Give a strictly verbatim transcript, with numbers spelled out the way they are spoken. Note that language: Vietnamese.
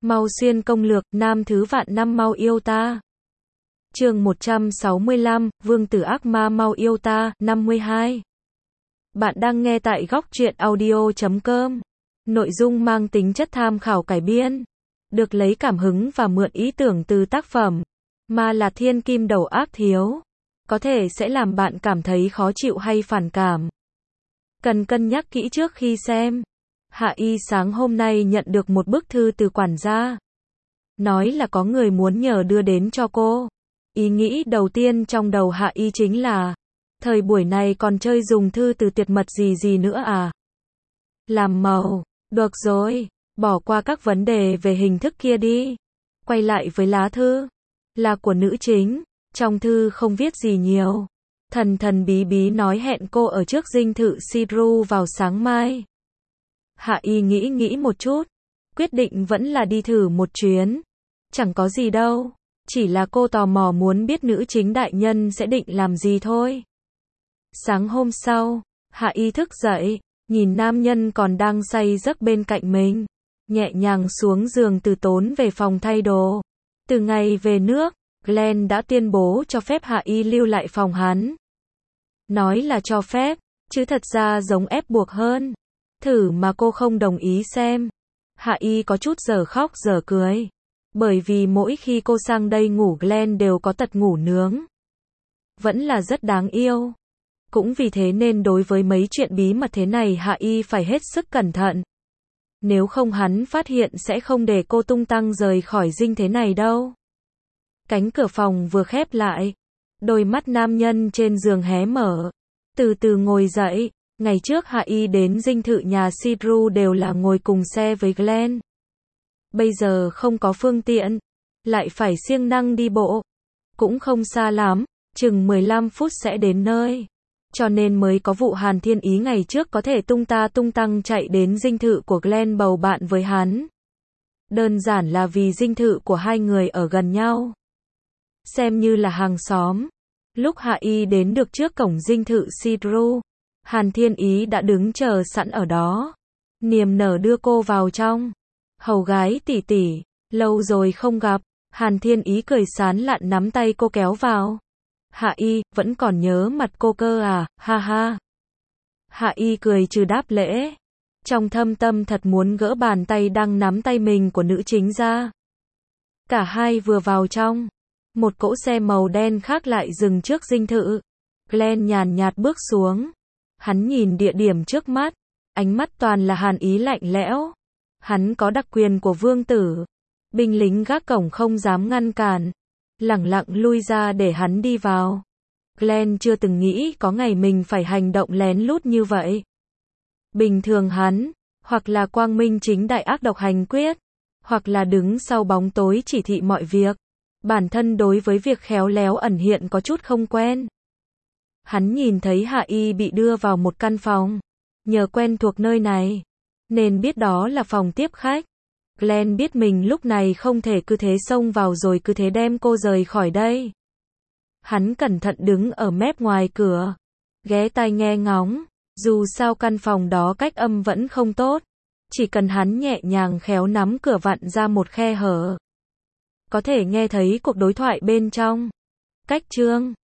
Mau xuyên công lược, nam thứ vạn năm mau yêu ta. Chương một trăm sáu mươi lăm, Vương tử ác ma mau yêu ta, năm mươi hai. Bạn đang nghe tại góc truyện audio chấm com. Nội dung mang tính chất tham khảo cải biên, được lấy cảm hứng và mượn ý tưởng từ tác phẩm Ma là thiên kim đầu ác thiếu, có thể sẽ làm bạn cảm thấy khó chịu hay phản cảm. Cần cân nhắc kỹ trước khi xem. Hạ Y sáng hôm nay nhận được một bức thư từ quản gia. Nói là có người muốn nhờ đưa đến cho cô. Ý nghĩ đầu tiên trong đầu Hạ Y chính là, thời buổi này còn chơi dùng thư từ tuyệt mật gì gì nữa à? Làm màu, được rồi, bỏ qua các vấn đề về hình thức kia đi. Quay lại với lá thư. Là của nữ chính, trong thư không viết gì nhiều. Thần thần bí bí nói hẹn cô ở trước dinh thự Siru vào sáng mai. Hạ Y nghĩ nghĩ một chút, quyết định vẫn là đi thử một chuyến. Chẳng có gì đâu, chỉ là cô tò mò muốn biết nữ chính đại nhân sẽ định làm gì thôi. Sáng hôm sau, Hạ Y thức dậy, nhìn nam nhân còn đang say giấc bên cạnh mình, nhẹ nhàng xuống giường từ tốn về phòng thay đồ. Từ ngày về nước, Glenn đã tuyên bố cho phép Hạ Y lưu lại phòng hắn. Nói là cho phép, chứ thật ra giống ép buộc hơn. Thử mà cô không đồng ý xem. Hạ Y có chút giờ khóc giờ cười. Bởi vì mỗi khi cô sang đây ngủ Glenn đều có tật ngủ nướng. Vẫn là rất đáng yêu. Cũng vì thế nên đối với mấy chuyện bí mật thế này Hạ Y phải hết sức cẩn thận. Nếu không hắn phát hiện sẽ không để cô tung tăng rời khỏi dinh thế này đâu. Cánh cửa phòng vừa khép lại. Đôi mắt nam nhân trên giường hé mở. Từ từ ngồi dậy. Ngày trước Hạ Y đến dinh thự nhà Siru đều là ngồi cùng xe với Glenn. Bây giờ không có phương tiện, lại phải siêng năng đi bộ. Cũng không xa lắm, chừng mười lăm phút sẽ đến nơi. Cho nên mới có vụ Hàn Thiên Ý ngày trước có thể tung ta tung tăng chạy đến dinh thự của Glenn bầu bạn với hắn. Đơn giản là vì dinh thự của hai người ở gần nhau. Xem như là hàng xóm. Lúc Hạ Y đến được trước cổng dinh thự Siru, Hàn Thiên Ý đã đứng chờ sẵn ở đó. Niềm nở đưa cô vào trong. Hầu gái tỷ tỷ, lâu rồi không gặp. Hàn Thiên Ý cười sán lạn nắm tay cô kéo vào. Hạ Y, vẫn còn nhớ mặt cô cơ à, ha ha. Hạ Y cười trừ đáp lễ. Trong thâm tâm thật muốn gỡ bàn tay đang nắm tay mình của nữ chính ra. Cả hai vừa vào trong. Một cỗ xe màu đen khác lại dừng trước dinh thự. Glenn nhàn nhạt bước xuống. Hắn nhìn địa điểm trước mắt. Ánh mắt toàn là hàn ý lạnh lẽo. Hắn có đặc quyền của vương tử. Binh lính gác cổng không dám ngăn cản. Lẳng lặng lui ra để hắn đi vào. Glenn chưa từng nghĩ có ngày mình phải hành động lén lút như vậy. Bình thường hắn, hoặc là quang minh chính đại ác độc hành quyết, hoặc là đứng sau bóng tối chỉ thị mọi việc. Bản thân đối với việc khéo léo ẩn hiện có chút không quen. Hắn nhìn thấy Hạ Y bị đưa vào một căn phòng. Nhờ quen thuộc nơi này, nên biết đó là phòng tiếp khách. Glenn biết mình lúc này không thể cứ thế xông vào rồi cứ thế đem cô rời khỏi đây. Hắn cẩn thận đứng ở mép ngoài cửa, ghé tai nghe ngóng. Dù sao căn phòng đó cách âm vẫn không tốt. Chỉ cần hắn nhẹ nhàng khéo nắm cửa vặn ra một khe hở, có thể nghe thấy cuộc đối thoại bên trong. Cách chương